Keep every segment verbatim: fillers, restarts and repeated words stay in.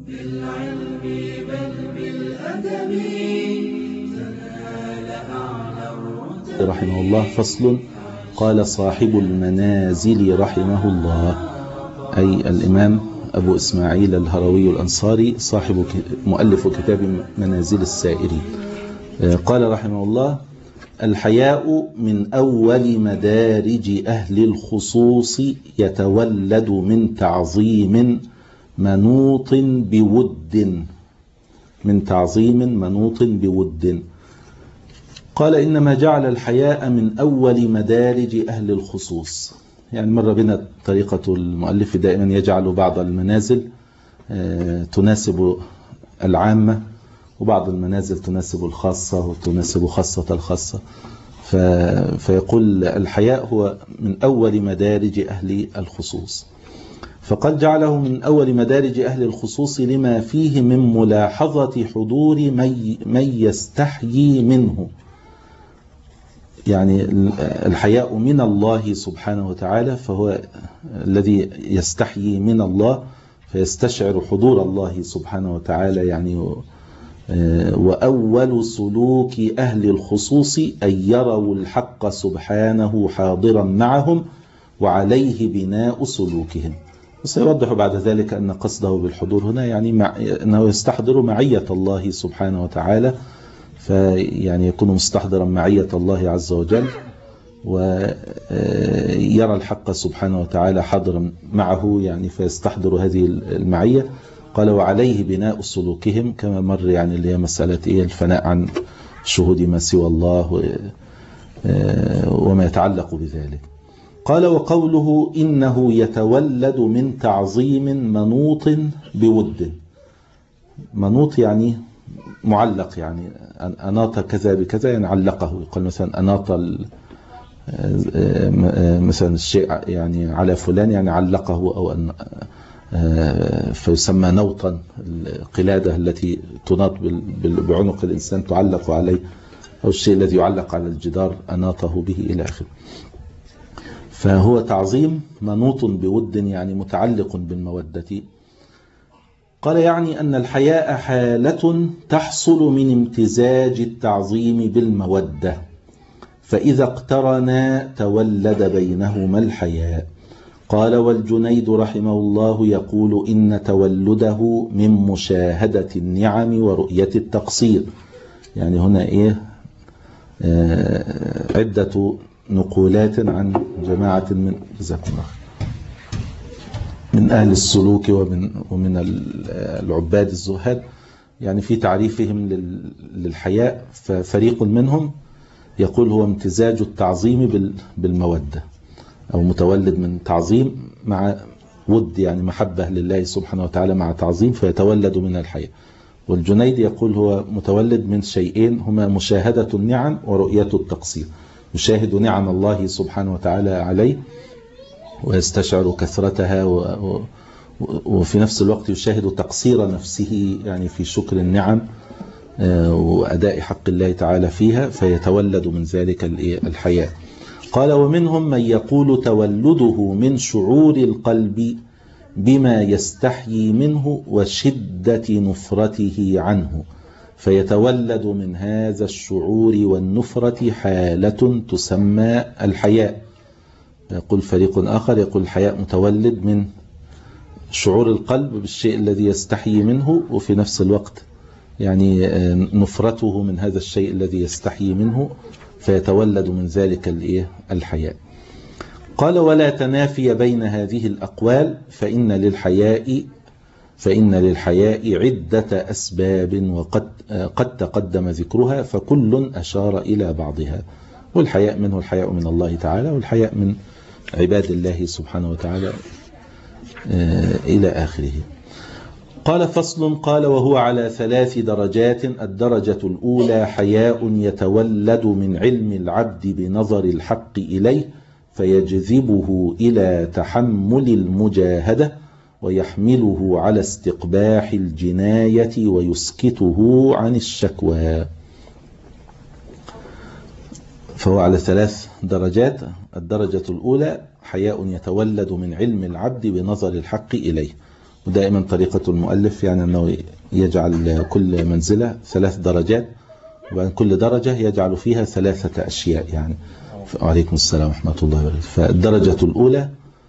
بالعلم بل بالأدب تنال أعلى الرتب. رحمه الله. فصل. قال صاحب المنازل رحمه الله، أي الإمام أبو إسماعيل الهروي الأنصاري صاحب مؤلف كتاب منازل السائرين، قال رحمه الله: الحياء من أول مدارج أهل الخصوص، يتولد من تعظيم منوط بود من تعظيم منوط بود. قال: إنما جعل الحياء من أول مدارج أهل الخصوص، يعني مر بنا طريقة المؤلف دائما يجعل بعض المنازل تناسب العامة، وبعض المنازل تناسب الخاصة وتناسب خاصة الخاصة، فيقول الحياء هو من أول مدارج أهل الخصوص. فقد جعله من أول مدارج أهل الخصوص لما فيه من ملاحظة حضور من يستحيي منه، يعني الحياء من الله سبحانه وتعالى، فهو الذي يستحيي من الله فيستشعر حضور الله سبحانه وتعالى. يعني وأول سلوك أهل الخصوص أن يروا الحق سبحانه حاضرا معهم وعليه بناء سلوكهم. وسيوضح بعد ذلك أن قصده بالحضور هنا يعني مع أنه يستحضر معية الله سبحانه وتعالى، فيعني يكون مستحضرا معية الله عز وجل ويرى الحق سبحانه وتعالى حاضرا معه، يعني فيستحضر هذه المعية. قال: وعليه بناء سلوكهم، كما مر يعني اللي هي مسألة إيه الفناء عن شهود ما سوى الله وما يتعلق بذلك. قال: وقوله إنه يتولد من تعظيم منوط بود. منوط يعني معلق، يعني أناط كذا بكذا يعني علقه، يقول مثلا أناط مثلا الشيء يعني على فلان يعني علقه، أو أن فيسمى نوطا القلادة التي تناط بعنق الإنسان تعلق عليه، أو الشيء الذي يعلق على الجدار أناطه به إلى آخره. فهو تعظيم منوط بود يعني متعلق بالمودة. قال: يعني أن الحياء حالة تحصل من امتزاج التعظيم بالمودة، فإذا اقترنا تولد بينهما الحياء. قال: والجنيد رحمه الله يقول إن تولده من مشاهدة النعم ورؤية التقصير. يعني هنا إيه آه عدة نقولات عن جماعة من جزاكم الله من أهل السلوك ومن ومن العباد الزهاد، يعني في تعريفهم للحياء. ففريق منهم يقول هو امتزاج التعظيم بالمودة، أو متولد من تعظيم مع ود، يعني محبة لله سبحانه وتعالى مع تعظيم فيتولد من الحياء. والجنيد يقول هو متولد من شيئين هما مشاهدة النعم ورؤية التقصير، يشاهد نعم الله سبحانه وتعالى عليه ويستشعر كثرتها، وفي نفس الوقت يشاهد تقصير نفسه يعني في شكر النعم وأداء حق الله تعالى فيها، فيتولد من ذلك الحياء. قال: ومنهم من يقول تولده من شعور القلب بما يستحيي منه وشدة نفرته عنه، فيتولد من هذا الشعور والنفرة حالة تسمى الحياء. يقول فريق آخر يقول الحياء متولد من شعور القلب بالشيء الذي يستحيي منه، وفي نفس الوقت يعني نفرته من هذا الشيء الذي يستحيي منه، فيتولد من ذلك الحياء. قال: ولا تنافي بين هذه الأقوال، فإن للحياء فإن للحياء عدة أسباب وقد قد تقدم ذكرها، فكل أشار إلى بعضها. والحياء منه الحياء من الله تعالى، والحياء من عباد الله سبحانه وتعالى إلى آخره. قال: فصل. قال: وهو على ثلاث درجات. الدرجة الأولى حياء يتولد من علم العبد بنظر الحق إليه، فيجذبه إلى تحمل المجاهدة ويحمله على استقباح الجناية ويسكته عن الشكوى. فهو على ثلاث درجات. الدرجة الأولى حياء يتولد من علم العبد بنظر الحق إليه، ودائما طريقة المؤلف يعني أنه يجعل كل منزلة ثلاث درجات، وبعد كل درجة يجعل فيها ثلاثة أشياء يعني. وعليكم السلام ورحمة الله وبركاته. فالدرجة الأولى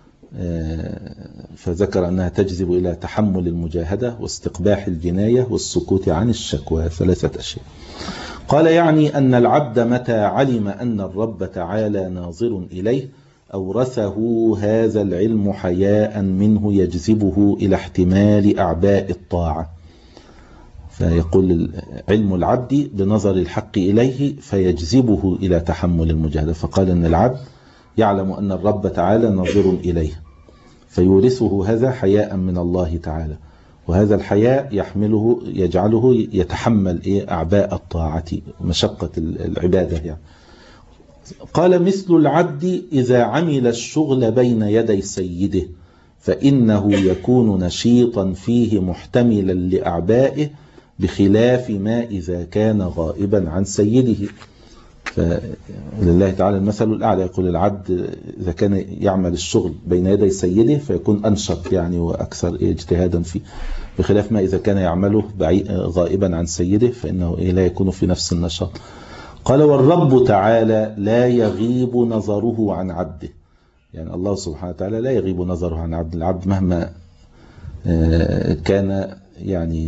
فذكر أنها تجذب إلى تحمل المجاهدة واستقباح الجناية والسكوت عن الشكوى، ثلاثة أشياء. قال يعني أن العبد متى علم أن الرب تعالى ناظر إليه أورثه هذا العلم حياء منه يجذبه إلى احتمال أعباء الطاعة. فيقول علم العبد بنظر الحق إليه فيجذبه إلى تحمل المجاهدة. فقال أن العبد يعلم أن الرب تعالى ناظر إليه فيورثه هذا حياء من الله تعالى، وهذا الحياء يحمله يجعله يتحمل إيه أعباء الطاعة مشقة العبادة يعني. قال مثل العبد إذا عمل الشغل بين يدي سيده فإنه يكون نشيطا فيه محتملا لأعبائه بخلاف ما إذا كان غائبا عن سيده. فلله تعالى المثل الأعلى، يقول العبد إذا كان يعمل الشغل بين يدي سيده فيكون أنشط يعني وأكثر اجتهادا فيه، بخلاف ما إذا كان يعمله غائبا عن سيده فإنه لا يكون في نفس النشاط. قال والرب تعالى لا يغيب نظره عن عبده، يعني الله سبحانه وتعالى لا يغيب نظره عن عبد. العبد مهما كان يعني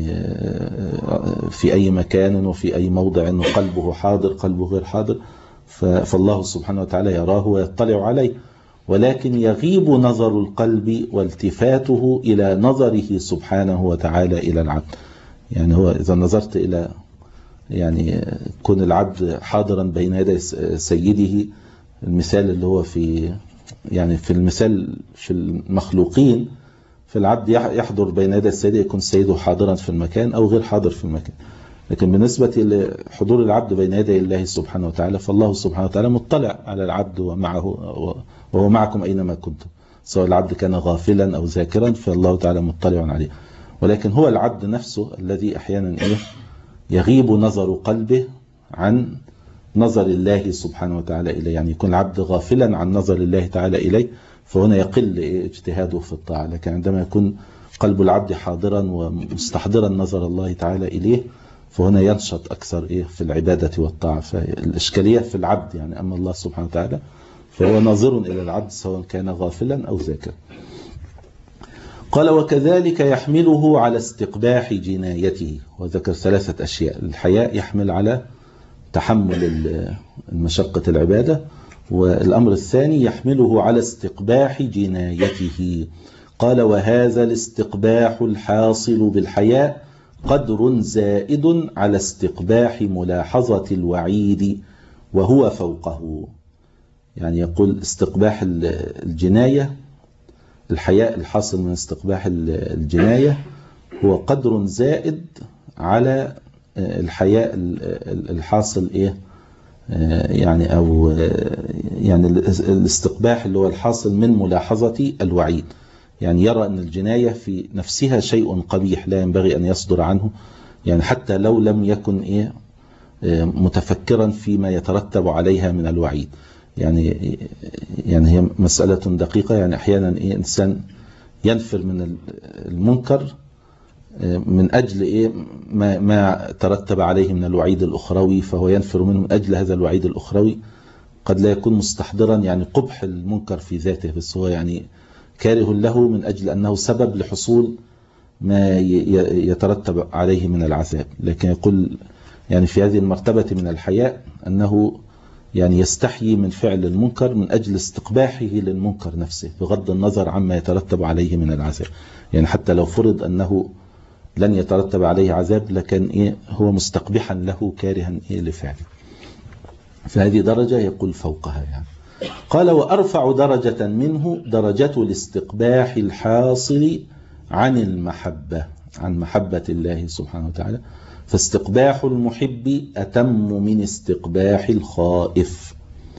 في أي مكان وفي أي موضع أنه قلبه حاضر قلبه غير حاضر، فالله سبحانه وتعالى يراه ويطلع عليه، ولكن يغيب نظر القلب والتفاته إلى نظره سبحانه وتعالى إلى العبد. يعني هو إذا نظرت إلى يعني كون العبد حاضرا بين يدي سيده، المثال اللي هو في يعني في المثال في المخلوقين، فالعبد يحضر بين يدي السيد يكون سيده حاضرا في المكان أو غير حاضر في المكان. لكن بالنسبة لحضور العبد بين يدي الله سبحانه وتعالى فالله سبحانه وتعالى مطلع على العبد ومعه وهو معكم أينما كنتم، سواء العبد كان غافلا أو ذاكرا فالله تعالى مطلع عليه. ولكن هو العبد نفسه الذي أحيانا إيه يغيب نظر قلبه عن نظر الله سبحانه وتعالى إليه، يعني يكون العبد غافلا عن نظر الله تعالى إليه فهنا يقل اجتهاده في الطاعة. لكن عندما يكون قلب العبد حاضرا ومستحضرا نظر الله تعالى إليه فهنا ينشط أكثر إيه في العبادة والطاعة. فالإشكالية في العبد يعني، أما الله سبحانه وتعالى فهو ناظر إلى العبد سواء كان غافلا أو ذاكرا. قال وكذلك يحمله على استقباح جنايته، وذكر ثلاثة أشياء. الحياء يحمل على تحمل المشقة العبادة، والأمر الثاني يحمله على استقباح جنايته. قال وهذا الاستقباح الحاصل بالحياء قدر زائد على استقباح ملاحظة الوعيد وهو فوقه. يعني يقول استقباح الجناية، الحياء الحاصل من استقباح الجناية هو قدر زائد على الحياء الحاصل إيه يعني أو يعني الاستقباح اللي هو الحاصل من ملاحظة الوعيد. يعني يرى أن الجناية في نفسها شيء قبيح لا ينبغي أن يصدر عنه، يعني حتى لو لم يكن إيه متفكرا فيما يترتب عليها من الوعيد. يعني يعني هي مسألة دقيقة. يعني أحيانا إيه إنسان ينفر من المنكر من أجل إيه ما, ما ترتب عليه من الوعيد الأخروي، فهو ينفر منه من أجل هذا الوعيد الأخروي. قد لا يكون مستحضرا يعني قبح المنكر في ذاته، بس هو يعني كاره له من أجل أنه سبب لحصول ما يترتب عليه من العذاب. لكن يقول يعني في هذه المرتبة من الحياء أنه يعني يستحيي من فعل المنكر من أجل استقباحه للمنكر نفسه بغض النظر عما يترتب عليه من العذاب. يعني حتى لو فرض أنه لن يترتب عليه عذاب لكن إيه هو مستقبحا له كارها إيه لفعله. فهذه درجة يقول فوقها يعني. قال وأرفع درجة منه درجة الاستقباح الحاصل عن المحبة، عن محبة الله سبحانه وتعالى. فاستقباح المحب أتم من استقباح الخائف.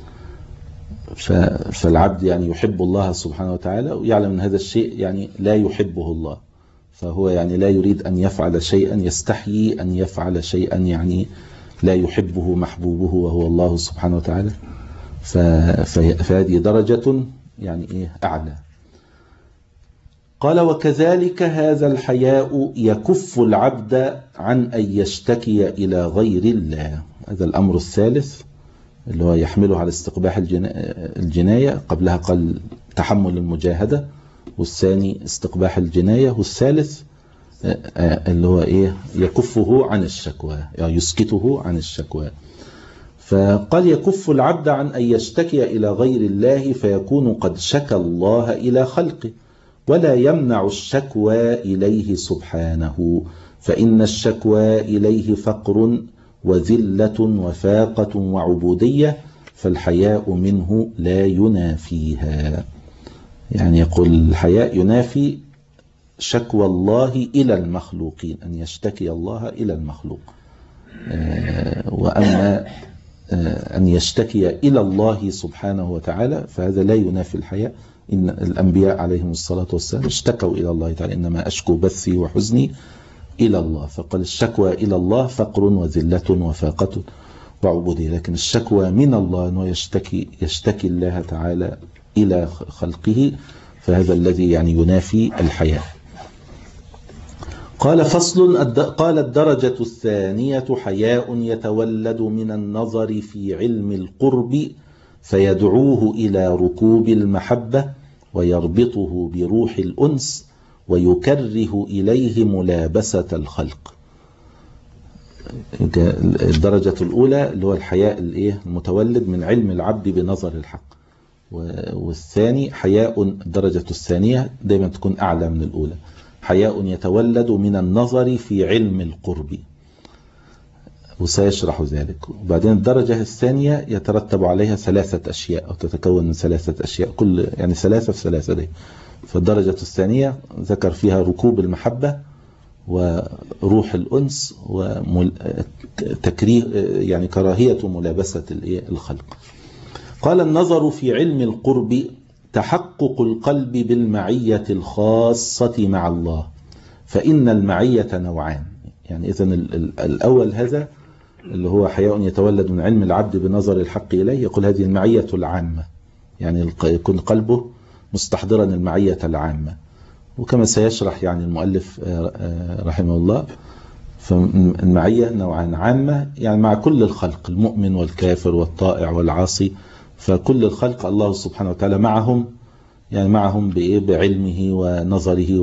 فالعبد يعني يحب الله سبحانه وتعالى ويعلم أن هذا الشيء يعني لا يحبه الله، فهو يعني لا يريد أن يفعل شيئا، يستحيي أن يفعل شيئا يعني لا يحبه محبوبه وهو الله سبحانه وتعالى. فهذه درجة يعني إيه أعلى. قال وكذلك هذا الحياء يكف العبد عن أن يشتكي إلى غير الله. هذا الأمر الثالث اللي هو يحمله على استقباح الجناية. قبلها قال تحمل المجاهدة، والثاني استقباح الجناية، والثالث اللي هو إيه يكفه عن الشكوى، يعني يسكته عن الشكوى. فقال يكف العبد عن أن يشتكي إلى غير الله فيكون قد شكى الله إلى خلقه، ولا يمنع الشكوى إليه سبحانه، فإن الشكوى إليه فقر وذلة وفاقة وعبودية، فالحياء منه لا ينافيها. يعني يقول الحياء ينافي شكوى الله إلى المخلوقين، أن يشتكي الله إلى المخلوق، وأما أن يشتكي إلى الله سبحانه وتعالى فهذا لا ينافي الحياء. إن الأنبياء عليهم الصلاة والسلام اشتكوا إلى الله تعالى، إنما أشكو بثي وحزني إلى الله. فقال الشكوى إلى الله فقر وذلة وفاقة وعبودية، لكن الشكوى من الله أنه يشتكي, يشتكي الله تعالى إلى خلقه، فهذا الذي يعني ينافي الحياء. قال فصل. قال الدرجة الثانية حياء يتولد من النظر في علم القرب فيدعوه إلى ركوب المحبة ويربطه بروح الأنس ويكره إليه ملابسة الخلق. الدرجة الأولى اللي هو الحياء المتولد من علم العبد بنظر الحق، والثاني حياء الدرجة الثانية دايما تكون أعلى من الأولى، حياء يتولد من النظر في علم القرب، وسيشرح ذلك. وبعدين الدرجة الثانية يترتب عليها ثلاثة أشياء أو تتكون من ثلاثة أشياء، كل يعني ثلاثة في ثلاثة دي. فالدرجة الثانية ذكر فيها ركوب المحبة وروح الأنس وتكريه يعني كراهية ملابسة الخلق. قال النظر في علم القرب تحقق القلب بالمعية الخاصة مع الله، فإن المعية نوعان. يعني إذن الأول هذا اللي هو حياء يتولد من علم العبد بنظر الحق إليه، يقول هذه المعية العامة، يعني يكون قلبه مستحضرا المعية العامة. وكما سيشرح يعني المؤلف رحمه الله، فالمعية نوعان: عامة يعني مع كل الخلق، المؤمن والكافر والطائع والعاصي، فكل الخلق الله سبحانه وتعالى معهم، يعني معهم بعلمه ونظره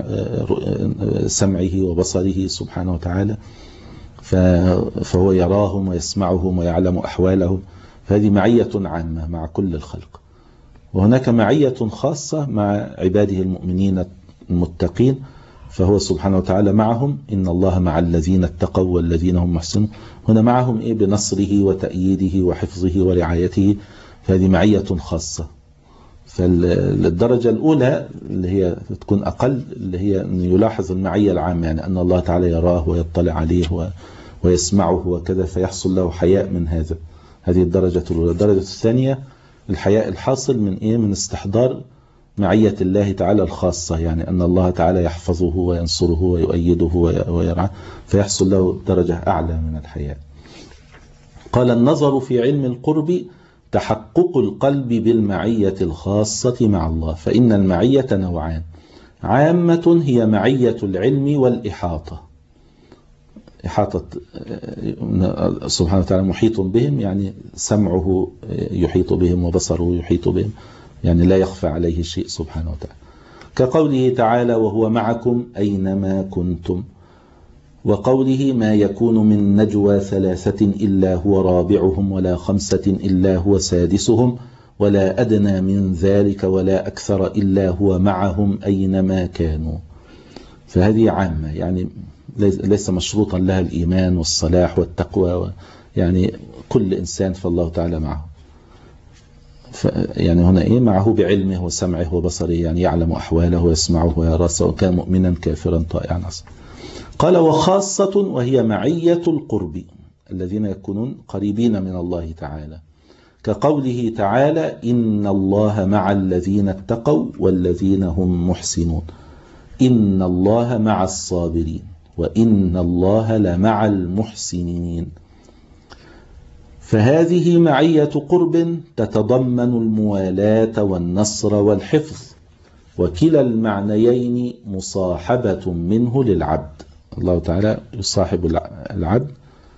وسمعه وبصره سبحانه وتعالى، فهو يراهم ويسمعهم ويعلم أحوالهم. فهذه معية عامة مع كل الخلق. وهناك معية خاصة مع عباده المؤمنين المتقين، فهو سبحانه وتعالى معهم، إن الله مع الذين اتقوا والذين هم محسنون. هنا معهم إيه بنصره وتأييده وحفظه ورعايته، فهذه معية خاصة. فالدرجة الأولى اللي هي تكون أقل، اللي هي أن يلاحظ المعية العامة، يعني أن الله تعالى يراه ويطلع عليه ويسمعه وكذا، فيحصل له حياء من هذا. هذه الدرجة الأولى. الدرجة الثانية الحياء الحاصل من إيه؟ من استحضار معية الله تعالى الخاصة، يعني أن الله تعالى يحفظه وينصره ويؤيده ويرعاه، فيحصل له درجة أعلى من الحياء. قال النظر في علم القرب تحقق القلب بالمعية الخاصة مع الله، فإن المعية نوعان: عامة هي معية العلم والإحاطة، إحاطة سبحانه وتعالى محيط بهم، يعني سمعه يحيط بهم وبصره يحيط بهم، يعني لا يخفى عليه شيء سبحانه وتعالى، كقوله تعالى وهو معكم أينما كنتم، وقوله ما يكون من نجوى ثلاثة إلا هو رابعهم ولا خمسة إلا هو سادسهم ولا أدنى من ذلك ولا أكثر إلا هو معهم أينما كانوا. فهذه عامة، يعني ليس مشروطا لها الإيمان والصلاح والتقوى، يعني كل إنسان فالله تعالى معه، يعني هنا إيه؟ معه بعلمه وسمعه وبصره، يعني يعلم أحواله ويسمعه ويراه سواء كان مؤمنا كافرا طائعا عصا. قال وخاصة وهي معية القرب، الذين يكونون قريبين من الله تعالى، كقوله تعالى إن الله مع الذين اتقوا والذين هم محسنون، إن الله مع الصابرين وإن الله لمع المحسنين. فهذه معية قرب تتضمن الموالاة والنصر والحفظ، وكلا المعنيين مصاحبة منه للعبد. الله تعالى يصاحب العبد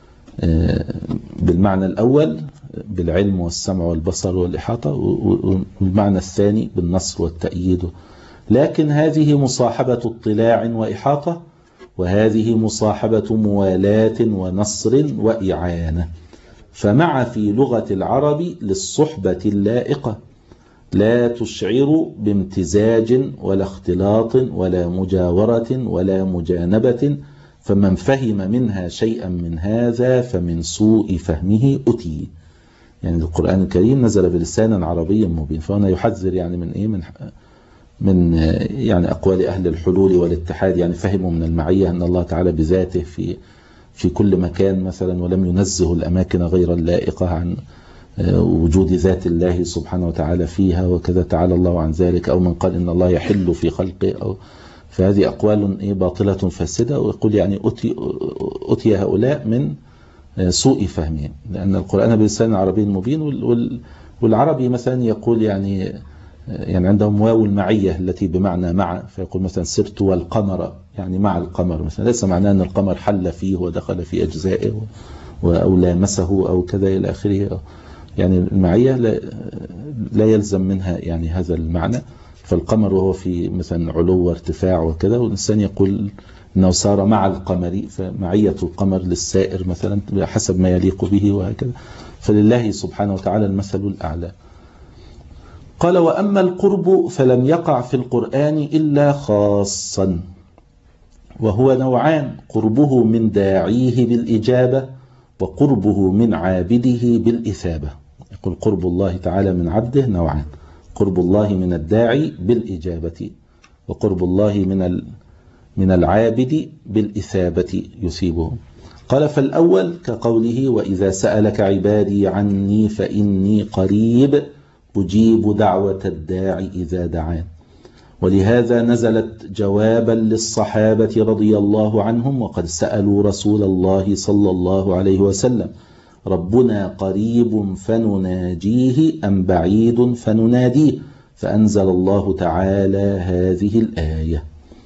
بالمعنى الأول بالعلم والسمع والبصر والإحاطة، والمعنى الثاني بالنصر والتأييد. لكن هذه مصاحبة اطلاع وإحاطة، وهذه مصاحبة موالاة ونصر وإعانة. فمع في لغة العرب للصحبة اللائقة، لا تشعر بامتزاج ولا اختلاط ولا مجاورة ولا مجانبة، فمن فهم منها شيئا من هذا فمن سوء فهمه أتي. يعني القرآن الكريم نزل بلسان عربي مبين، فهنا يحذر يعني من إيه من من يعني أقوال أهل الحلول والاتحاد، يعني فهموا من المعية أن الله تعالى بذاته في في كل مكان مثلا، ولم ينزه الأماكن غير اللائقة عن وجود ذات الله سبحانه وتعالى فيها، وكذا تعالى الله عن ذلك. أو من قال إن الله يحل في خلقه، أو فهذه أقوال باطلة فاسدة. ويقول يعني أتي, أتي هؤلاء من سوء فهمهم، لأن القرآن بلسان عربي مبين. والعربي مثلا يقول يعني يعني عندهم واو المعية التي بمعنى مع، فيقول مثلا سرت والقمر، يعني مع القمر مثلا، ليس معناه أن القمر حل فيه ودخل في أجزائه أو لامسه أو كذا إلى آخره. يعني المعية لا, لا يلزم منها يعني هذا المعنى. فالقمر وهو في مثلا علو وارتفاع وكذا، والإنسان يقول أنه صار مع القمر، فمعية القمر للسائر مثلا حسب ما يليق به وهكذا. فلله سبحانه وتعالى المثل الأعلى. قال: وأما القرب فلم يقع في القرآن إلا خاصا، وهو نوعان: قربه من داعيه بالإجابة، وقربه من عابده بالإثابة. يقول قرب الله تعالى من عبده نوعان: قرب الله من الداعي بالإجابة، وقرب الله من من العابد بالإثابة يثيبه. قال: فالأول كقوله: وإذا سألك عبادي عني فإني قريب أجيب دعوة الداعي إذا دعان. ولهذا نزلت جوابا للصحابة رضي الله عنهم، وقد سألوا رسول الله صلى الله عليه وسلم: ربنا قريب فنناجيه أم بعيد فنناديه؟ فأنزل الله تعالى هذه الآية.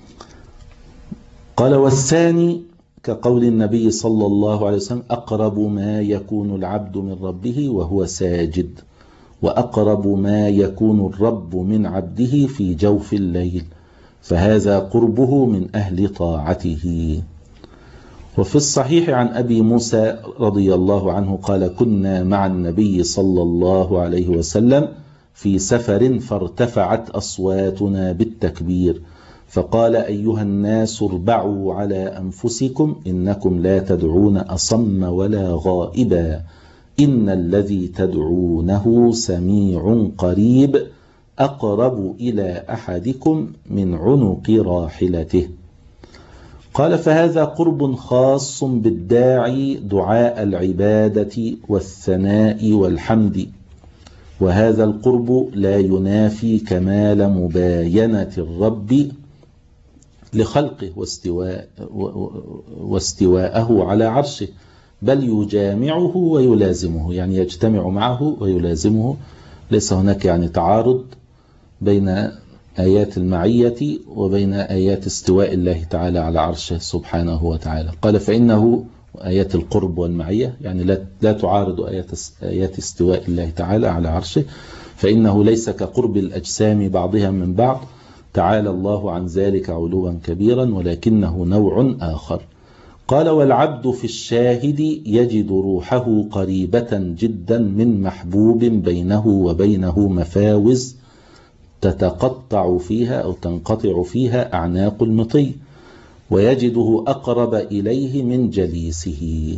قال: والثاني كقول النبي صلى الله عليه وسلم: أقرب ما يكون العبد من ربه وهو ساجد، وأقرب ما يكون الرب من عبده في جوف الليل، فهذا قربه من أهل طاعته. وفي الصحيح عن أبي موسى رضي الله عنه قال: كنا مع النبي صلى الله عليه وسلم في سفر، فارتفعت أصواتنا بالتكبير، فقال: أيها الناس اربعوا على أنفسكم، إنكم لا تدعون أصم ولا غائبا، إن الذي تدعونه سميع قريب، أقرب إلى أحدكم من عنق راحلته. قال: فهذا قرب خاص بالداعي دعاء العبادة والثناء والحمد، وهذا القرب لا ينافي كمال مباينة الرب لخلقه واستواء واستواءه على عرشه، بل يجامعه ويلازمه، يعني يجتمع معه ويلازمه. ليس هناك يعني تعارض بين آيات المعية وبين آيات استواء الله تعالى على عرشه سبحانه وتعالى. قال: فإنه آيات القرب والمعية يعني لا لا تعارض آيات آيات استواء الله تعالى على عرشه، فإنه ليس كقرب الأجسام بعضها من بعض، تعالى الله عن ذلك علوا كبيرا، ولكنه نوع آخر. قال: والعبد في الشاهد يجد روحه قريبة جدا من محبوب بينه وبينه مفاوز تتقطع فيها أو تنقطع فيها أعناق المطي، ويجده أقرب إليه من جليسه.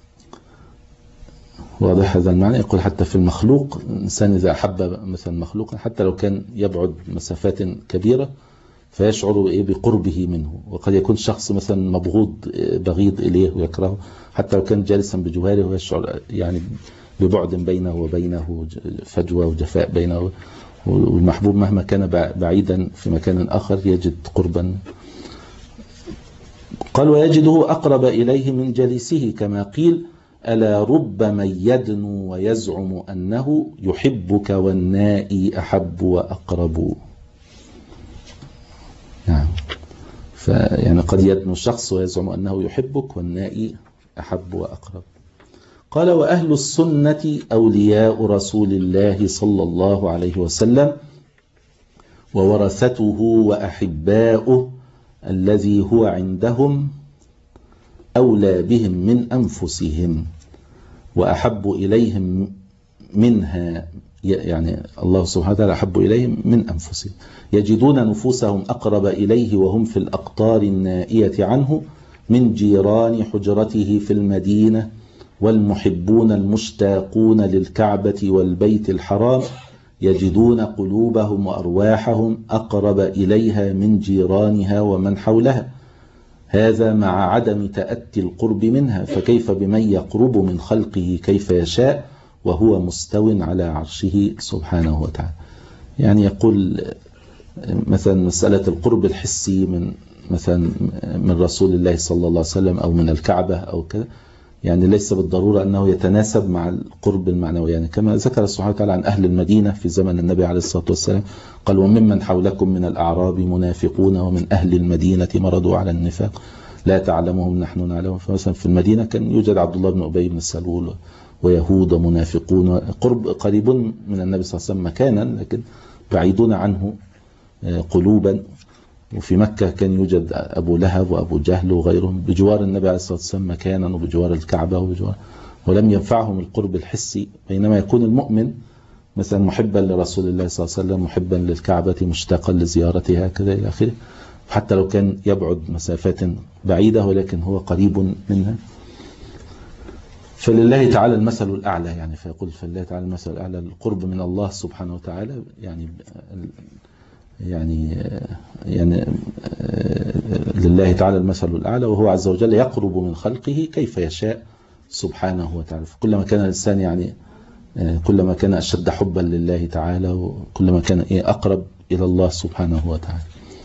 واضح هذا المعنى؟ يقول حتى في المخلوق، الإنسان إذا أحب مثلا مخلوقا حتى لو كان يبعد مسافات كبيرة فيشعر بقربه منه. وقد يكون شخص مثلا مبغوض بغيض إليه ويكرهه، حتى لو كان جالسا بجواره ويشعر يعني ببعد بينه وبينه، فجوة وجفاء بينه، والمحبوب مهما كان بعيدا في مكان آخر يجد قربا. قال: ويجده أقرب إليه من جليسه، كما قيل: ألا رب من يدنو ويزعم أنه يحبك والنائي أحب وأقرب. نعم. فيعني قد يدنو الشخص ويزعم أنه يحبك والنائي أحب وأقرب. قال وأهل السنة أولياء رسول الله صلى الله عليه وسلم وورثته وأحباؤه الذي هو عندهم أولى بهم من أنفسهم وأحب إليهم منها، يعني الله سبحانه وتعالى أحب إليهم من أنفسهم، يجدون نفوسهم أقرب إليه وهم في الأقطار النائية عنه من جيران حجرته في المدينة، والمحبون المشتاقون للكعبة والبيت الحرام يجدون قلوبهم وأرواحهم أقرب إليها من جيرانها ومن حولها، هذا مع عدم تأتي القرب منها، فكيف بمن يقرب من خلقه كيف يشاء وهو مستو على عرشه سبحانه وتعالى. يعني يقول مثلا مسألة القرب الحسي من مثلا من رسول الله صلى الله عليه وسلم أو من الكعبة أو كذا، يعني ليس بالضرورة أنه يتناسب مع القرب المعنوي، يعني كما ذكر سبحانه وتعالى عن أهل المدينة في زمن النبي عليه الصلاة والسلام، قال وممن حولكم من الأعراب منافقون ومن أهل المدينة مرضوا على النفاق لا تعلمهم نحن نعلمهم. فمثلا في المدينة كان يوجد عبد الله بن أبي بن سلول ويهود ومنافقون، قرب قريب من النبي صلى الله عليه وسلم مكانا لكن بعيدون عنه قلوبا. وفي مكة كان يوجد أبو لهب وأبو جهل وغيرهم بجوار النبي عليه الصلاة والسلام مكانا وبجوار الكعبة وبجوار، ولم ينفعهم القرب الحسي، بينما يكون المؤمن مثلا محبا لرسول الله صلى الله عليه وسلم محبا للكعبة مشتاقا لزيارتها كذا إلى آخره، حتى لو كان يبعد مسافات بعيدة ولكن هو قريب منها. فلله تعالى المثل الأعلى، يعني فيقول فلله تعالى المثل الأعلى، القرب من الله سبحانه وتعالى يعني يعني يعني لله تعالى المثل الأعلى، وهو عز وجل يقرب من خلقه كيف يشاء سبحانه وتعالى. فكلما كان الإنسان يعني كلما كان أشد حبا لله تعالى وكلما كان أقرب إلى الله سبحانه وتعالى.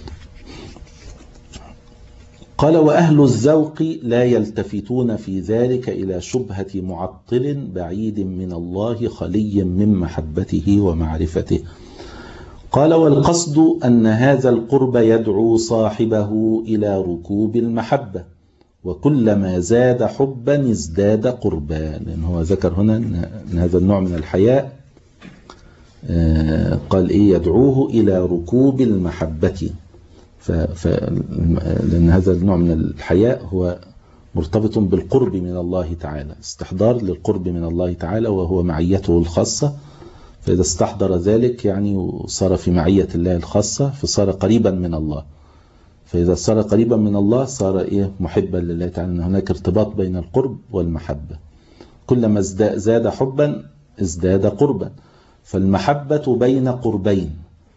قال وأهل الذوق لا يلتفتون في ذلك إلى شبهة معطل بعيد من الله خلي من محبته ومعرفته. قال والقصد أن هذا القرب يدعو صاحبه إلى ركوب المحبة، وكلما زاد حبا ازداد قربا، لأن هو ذكر هنا أن هذا النوع من الحياء قال إيه يدعوه إلى ركوب المحبة، ف... لأن هذا النوع من الحياء هو مرتبط بالقرب من الله تعالى، استحضار للقرب من الله تعالى وهو معيته الخاصة، فإذا استحضر ذلك يعني صار في معية الله الخاصة فصار قريبا من الله، فإذا صار قريبا من الله صار إيه محبا لله تعالى، أن هناك ارتباط بين القرب والمحبة، كلما زاد حبا ازداد قربا، فالمحبة بين قربين،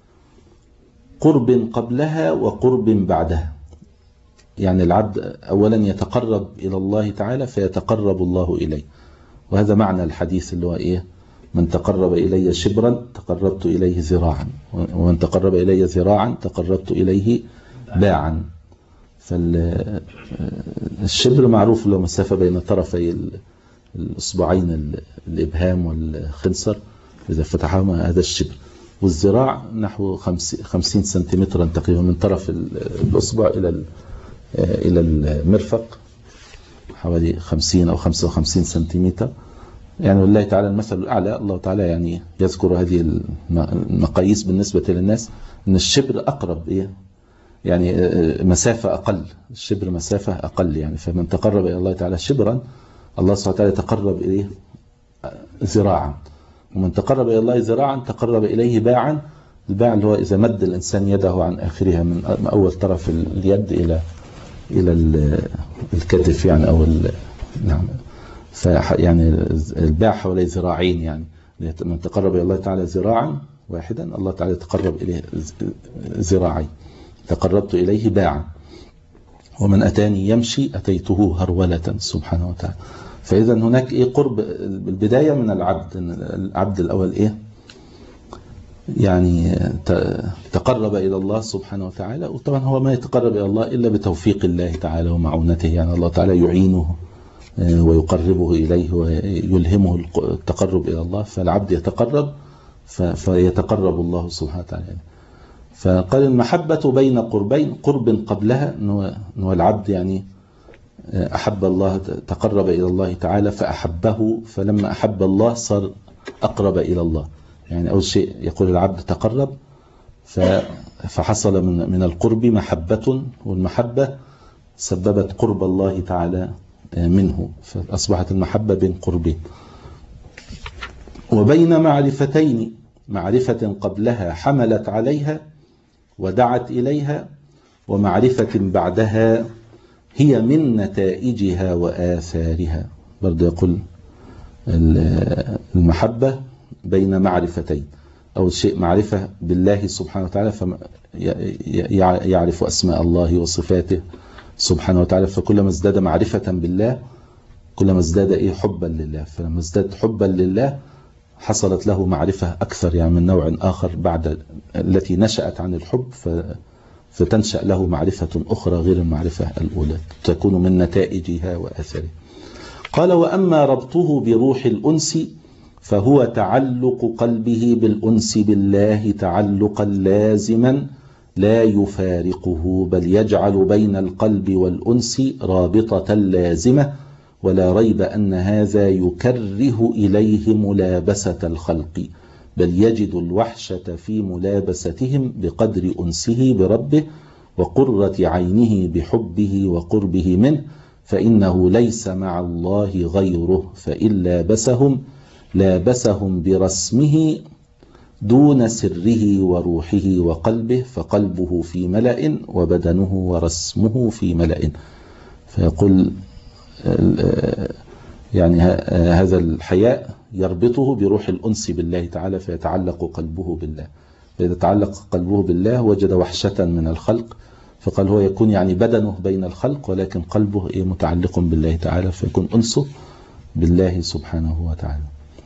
قرب قبلها وقرب بعدها، يعني العبد أولا يتقرب إلى الله تعالى فيتقرب الله إليه، وهذا معنى الحديث اللي هو إيه من تقرب إلي شبرا تقربت إليه ذراعا، ومن تقرب إلي ذراعا تقربت إليه باعا. فالشبر معروف له مسافة بين طرفي الأصبعين الإبهام والخنصر، إذا فتحهما هذا الشبر، والذراع نحو خمسين سنتيمترا تقريبا من طرف الأصبع إلى إلى المرفق، حوالي خمسين أو خمسة وخمسين سنتيمتر، يعني والله تعالى المثل الأعلى. الله تعالى يعني يذكر هذه المقاييس بالنسبة للناس، أن الشبر أقرب إيه يعني مسافة أقل، الشبر مسافة أقل، يعني فمن تقرب إلى الله تعالى شبرا الله سبحانه وتعالى تقرب إليه ذراعا، ومن تقرب إلى الله ذراعا تقرب إليه باعا. الباع اللي هو إذا مد الإنسان يده عن آخرها من أول طرف اليد إلى إلى الكتف يعني أو نعم، يعني الباع حوالي ذراعين، يعني من تقرب إلى الله تعالى ذراعا واحدا الله تعالى تقرب إليه ذراعين، تقربت إليه باعا، ومن أتاني يمشي أتيته هرولة سبحانه وتعالى. فإذا هناك إيه قرب البداية من العبد، العبد الأول إيه يعني تقرب إلى الله سبحانه وتعالى، وطبعا هو ما يتقرب إلى الله إلا بتوفيق الله تعالى ومعونته، يعني الله تعالى يعينه ويقربه إليه ويلهمه التقرب إلى الله، فالعبد يتقرب فيتقرب الله سبحانه وتعالى. فقال المحبة بين قربين، قرب قبلها أنه العبد يعني أحب الله، تقرب إلى الله تعالى فأحبه، فلما أحب الله صار أقرب إلى الله. يعني أول شيء يقول العبد تقرب، فحصل من من القرب محبة، والمحبة سببت قرب الله تعالى منه، فأصبحت المحبة بين قربين. وبين معرفتين، معرفة قبلها حملت عليها ودعت إليها، ومعرفة بعدها هي من نتائجها وآثارها. برضو يقول المحبة بين معرفتين، أول شيء معرفة بالله سبحانه وتعالى، فيعرف أسماء الله وصفاته سبحانه وتعالى، فكلما ازداد معرفة بالله كلما ازداد إيه حبا لله، فلما ازداد حبا لله حصلت له معرفة أكثر، يعني من نوع آخر بعد التي نشأت عن الحب، فتنشأ له معرفة أخرى غير المعرفة الأولى، تكون من نتائجها وأثرها. قال: وأما ربطه بروح الأنس فهو تعلق قلبه بالأنس بالله تعلقا لازما لا يفارقه، بل يجعل بين القلب والأنس رابطة لازمة، ولا ريب أن هذا يكره إليه ملابسة الخلق، بل يجد الوحشة في ملابستهم بقدر أنسه بربه وقرة عينه بحبه وقربه منه، فإنه ليس مع الله غيره، فإن لابسهم لابسهم برسمه دون سره وروحه وقلبه، فقلبه في ملأ وبدنه ورسمه في ملأ. فيقول يعني هذا الحياء يربطه بروح الأنس بالله تعالى، فيتعلق قلبه بالله، فإذا تعلق قلبه بالله وجد وحشة من الخلق، فقال هو يكون يعني بدنه بين الخلق ولكن قلبه إيه متعلق بالله تعالى، فيكون أنسه بالله سبحانه وتعالى.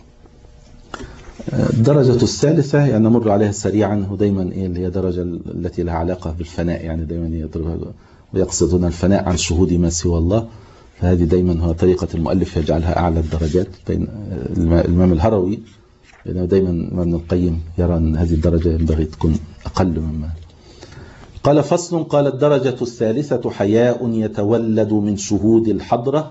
الدرجة الثالثة يعني نمر عليها سريعا، هو دايما إيه اللي هي درجة التي لها علاقة بالفناء، يعني دايما يضربها ويقصد هنا الفناء عن شهود ما سوى الله، فهذه دايما هو طريقة المؤلف يجعلها أعلى الدرجات. الإمام الهروي دايما ابن القيم يرى أن هذه الدرجة ينبغي تكون أقل مما قال. فصل. قال: الدرجة الثالثة حياء يتولد من شهود الحضرة،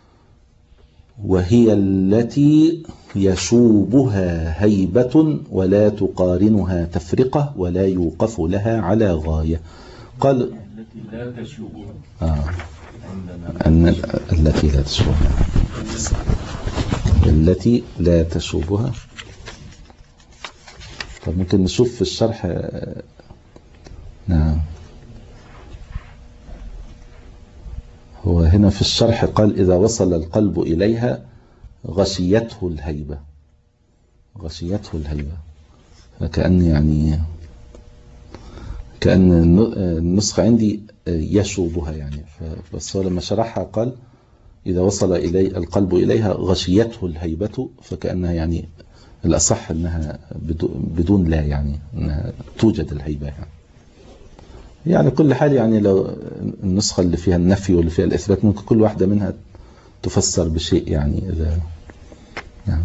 وهي التي يشوبها هيبة ولا تقارنها تفرقة ولا يوقف لها على غاية. قال: التي لا تشوبها. آه. أن التي لا تشوبها التي لا تشوبها. طب ممكن نشوف في الشرح. نعم، هو هنا في الشرح قال: إذا وصل القلب إليها غشيته الهيبة، غشيته الهيبة، فكأن يعني كأن النسخة عندي يشوبها يعني، بس هو لما شرحها قال: إذا وصل إلي القلب إليها غشيته الهيبة، فكأنها يعني الأصح أنها بدون لا، يعني أنها توجد الهيبة يعني. يعني كل حال يعني لو النسخة اللي فيها النفي واللي فيها الإثبات ممكن كل واحدة منها تفسر بشيء يعني إذا نعم.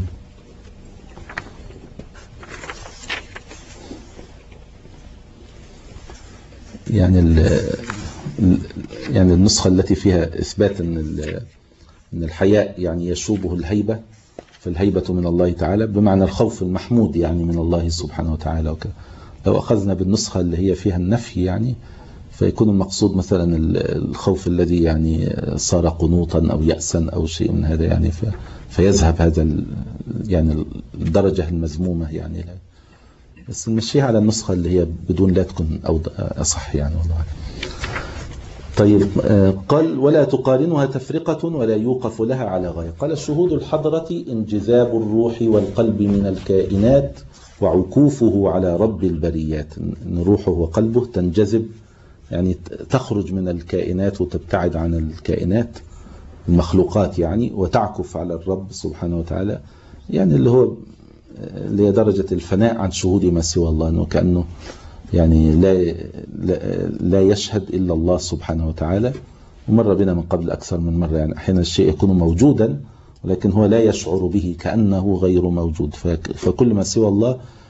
يعني ال يعني النسخة التي فيها إثبات أن أن الحياء يعني يشوبه الهيبة، فالهيبة من الله تعالى بمعنى الخوف المحمود يعني من الله سبحانه وتعالى وكذا. لو أخذنا بالنسخة اللي هي فيها النفي يعني فيكون المقصود مثلا الخوف الذي يعني صار قنوطا أو يأسا أو شيء من هذا يعني، فيذهب هذا يعني الدرجة المذمومة يعني. لا بس نمشيها على النسخة اللي هي بدون لا تكون أو أصح يعني والله. طيب قال: ولا تقارنها تفرقة ولا يوقف لها على غاية. قال: الشهود الحضرة انجذاب الروح والقلب من الكائنات وعكوفه على رب البريات، ان روحه وقلبه تنجذب يعني تخرج من الكائنات وتبتعد عن الكائنات المخلوقات يعني، وتعكف على الرب سبحانه وتعالى، يعني اللي هو اللي هي درجة الفناء عن شهود ما سوى الله، انه كأنه يعني لا لا يشهد إلا الله سبحانه وتعالى. ومر بنا من قبل أكثر من مرة يعني أحيانا الشيء يكون موجودا ولكن هو لا يشعر به كأنه غير موجود، فكل ما سوى الله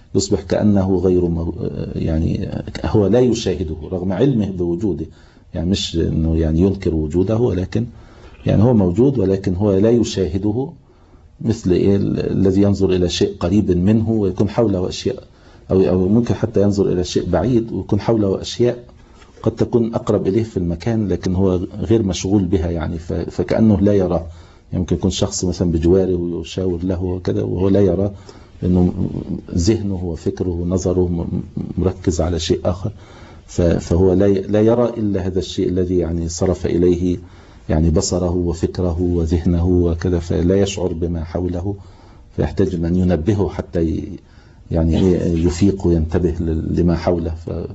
يصبح كأنه غير مو... يعني هو لا يشاهده رغم علمه بوجوده، يعني مش أنه يعني ينكر وجوده، ولكن يعني هو موجود ولكن هو لا يشاهده، مثل إيه الذي ينظر إلى شيء قريب منه ويكون حوله أشياء، أو أو ممكن حتى ينظر إلى شيء بعيد ويكون حوله أشياء قد تكون أقرب إليه في المكان لكن هو غير مشغول بها، يعني فكأنه لا يراه. يعني ممكن يكون شخص مثلا بجواره ويشاور له وكذا وهو لا يراه، لأنه ذهنه وفكره ونظره مركز على شيء آخر، فهو لا يرى إلا هذا الشيء الذي يعني صرف إليه يعني بصره وفكره وذهنه وكذا، فلا يشعر بما حوله، فيحتاج أن ينبهه حتى يعني يفيق وينتبه لما حوله.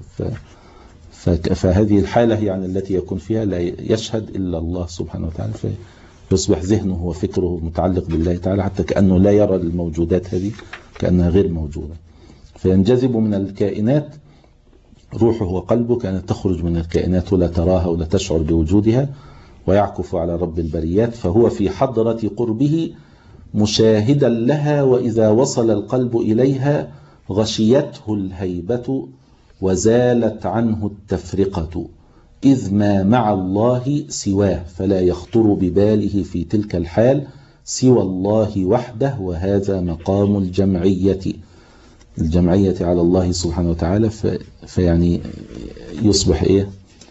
فهذه الحالة يعني التي يكون فيها لا يشهد إلا الله سبحانه وتعالى، فيصبح ذهنه وفكره متعلق بالله تعالى حتى كأنه لا يرى الموجودات هذه كأنها غير موجودة. فينجذب من الكائنات روحه وقلبه كانت تخرج من الكائنات ولا تراها ولا تشعر بوجودها، ويعكف على رب البريات، فهو في حضرة قربه مشاهدا لها، وإذا وصل القلب إليها غشيته الهيبة وزالت عنه التفرقة، إذ ما مع الله سواه، فلا يخطر بباله في تلك الحال سوى الله وحده، وهذا مقام الجمعية الجمعية على الله سبحانه وتعالى. فيعني يصبح إيه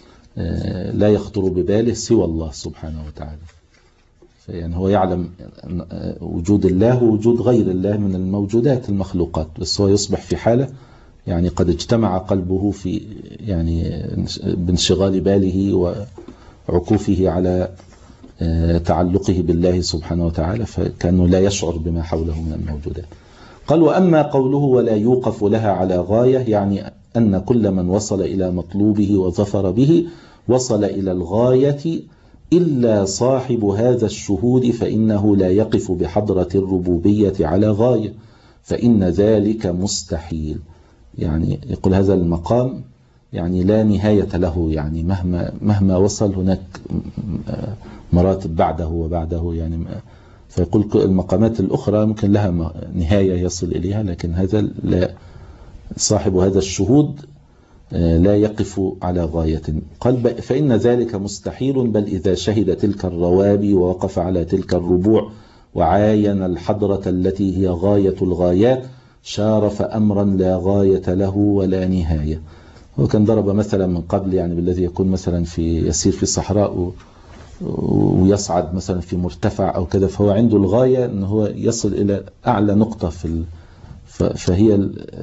لا يخطر بباله سوى الله سبحانه وتعالى، يعني هو يعلم وجود الله ووجود غير الله من الموجودات المخلوقات، بس هو يصبح في حالة يعني قد اجتمع قلبه في يعني بانشغال باله وعكوفه على تعلقه بالله سبحانه وتعالى، فكأنه لا يشعر بما حوله من الموجودات. قال: وأما قوله ولا يوقف لها على غاية، يعني أن كل من وصل إلى مطلوبه وظفر به وصل إلى الغاية إلا صاحب هذا الشهود، فإنه لا يقف بحضرة الربوبية على غاية، فإن ذلك مستحيل. يعني يقول هذا المقام يعني لا نهاية له، يعني مهما مهما وصل هناك مراتب بعده وبعده، يعني فيقول المقامات الأخرى ممكن لها نهاية يصل إليها، لكن هذا لا، صاحب هذا الشهود لا يقف على غاية. قال: فإن ذلك مستحيل، بل إذا شهد تلك الروابي ووقف على تلك الربوع وعاين الحضرة التي هي غاية الغايات شارف أمرا لا غاية له ولا نهاية. هو كان ضرب مثلا من قبل يعني بالذي يكون مثلا في يسير في الصحراء ويصعد مثلا في مرتفع أو كذا، فهو عنده الغاية أنه هو يصل إلى أعلى نقطة في ال... فهي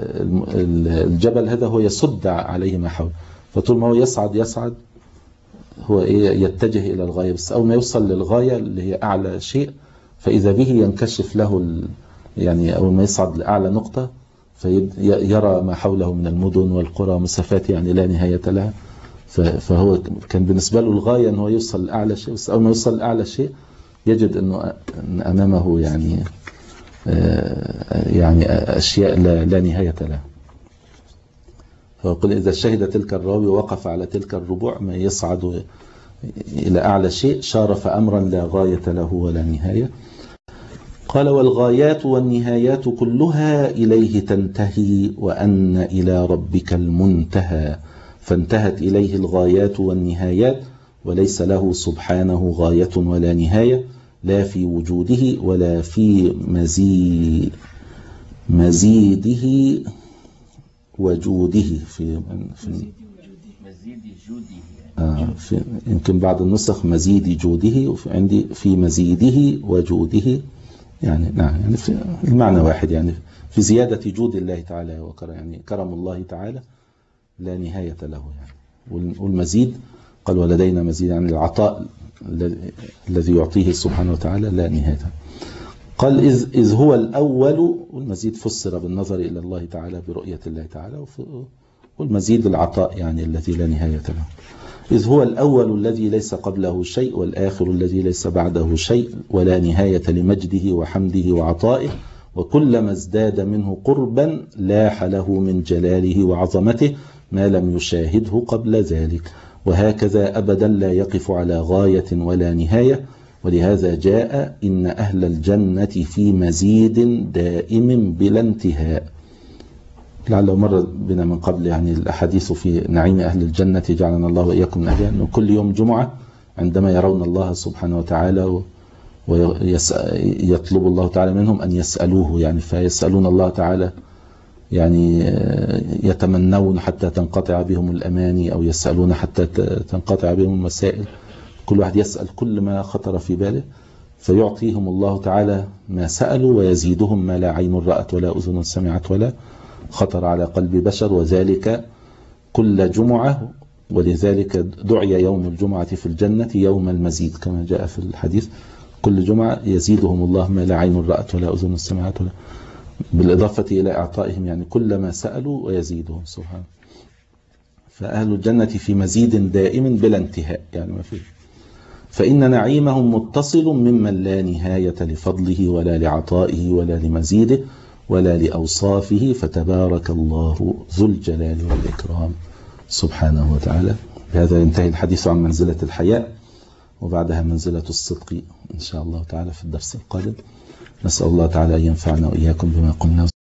الجبل هذا هو يسد عليه ما حوله، فطول ما هو يصعد يصعد هو يتجه إلى الغاية، بس أول ما يوصل للغاية اللي هي أعلى شيء فإذا به ينكشف له ال... يعني أول ما يصعد لأعلى نقطة فيرى ما حوله من المدن والقرى مسافات يعني لا نهاية لها، فهو كان بالنسبة له الغاية أنه يوصل لأعلى شيء، بس أول ما يوصل لأعلى شيء يجد أنه أمامه يعني يعني أشياء لا, لا نهاية لها. فقل إذا شهد تلك الراوي ووقف على تلك الربوع ما يصعد إلى أعلى شيء شارف أمرا لا غاية له ولا نهاية. قال: والغايات والنهايات كلها إليه تنتهي، وأن إلى ربك المنتهى، فانتهت إليه الغايات والنهايات، وليس له سبحانه غاية ولا نهاية، لا في وجوده ولا في مزيد مزيده وجوده. في, في مزيد جوده آه في يمكن بعض النسخ مزيد جوده، وفي عندي في مزيده وجوده، يعني نعم يعني في المعنى واحد، يعني في زيادة جود الله تعالى وكرم، يعني كرم الله تعالى لا نهاية له يعني. والمزيد قال: ولدينا مزيد، يعني العطاء الذي يعطيه سبحانه وتعالى لا نهاية. قال: إذ, إذ هو الأول، والمزيد فسر بالنظر إلى الله تعالى برؤية الله تعالى، والمزيد العطاء يعني الذي لا نهاية له. إذ هو الأول الذي ليس قبله شيء، والآخر الذي ليس بعده شيء، ولا نهاية لمجده وحمده وعطائه، وكلما ازداد منه قربا لاح له من جلاله وعظمته ما لم يشاهده قبل ذلك، وهكذا أبدا لا يقف على غاية ولا نهاية. ولهذا جاء: إن أهل الجنة في مزيد دائم بلا انتهاء. لعله مر بنا من قبل يعني الأحاديث في نعيم أهل الجنة جعلنا الله وإياكم من أهلها، أنه كل يوم جمعة عندما يرون الله سبحانه وتعالى ويطلب الله تعالى منهم أن يسألوه، يعني فيسألون الله تعالى يعني يتمنون حتى تنقطع بهم الأماني، أو يسألون حتى تنقطع بهم المسائل. كل واحد يسأل كل ما خطر في باله، فيعطيهم الله تعالى ما سألوا ويزيدهم ما لا عين رأت ولا أذن سمعت ولا خطر على قلب بشر، وذلك كل جمعة. ولذلك دعي يوم الجمعة في الجنة يوم المزيد كما جاء في الحديث، كل جمعة يزيدهم الله ما لا عين رأت ولا أذن سمعت ولا، بالإضافة إلى إعطائهم يعني كل ما سألوا ويزيدهم سبحانه. فأهل الجنة في مزيد دائم بلا انتهاء، يعني ما فيه. فإن نعيمهم متصل ممن لا نهاية لفضله ولا لعطائه ولا لمزيده ولا لأوصافه، فتبارك الله ذو الجلال والإكرام سبحانه وتعالى. بهذا ينتهي الحديث عن منزلة الحياء، وبعدها منزلة الصدق إن شاء الله تعالى في الدرس القادم. نسأل الله تعالى أن ينفعنا وإياكم بما قلنا.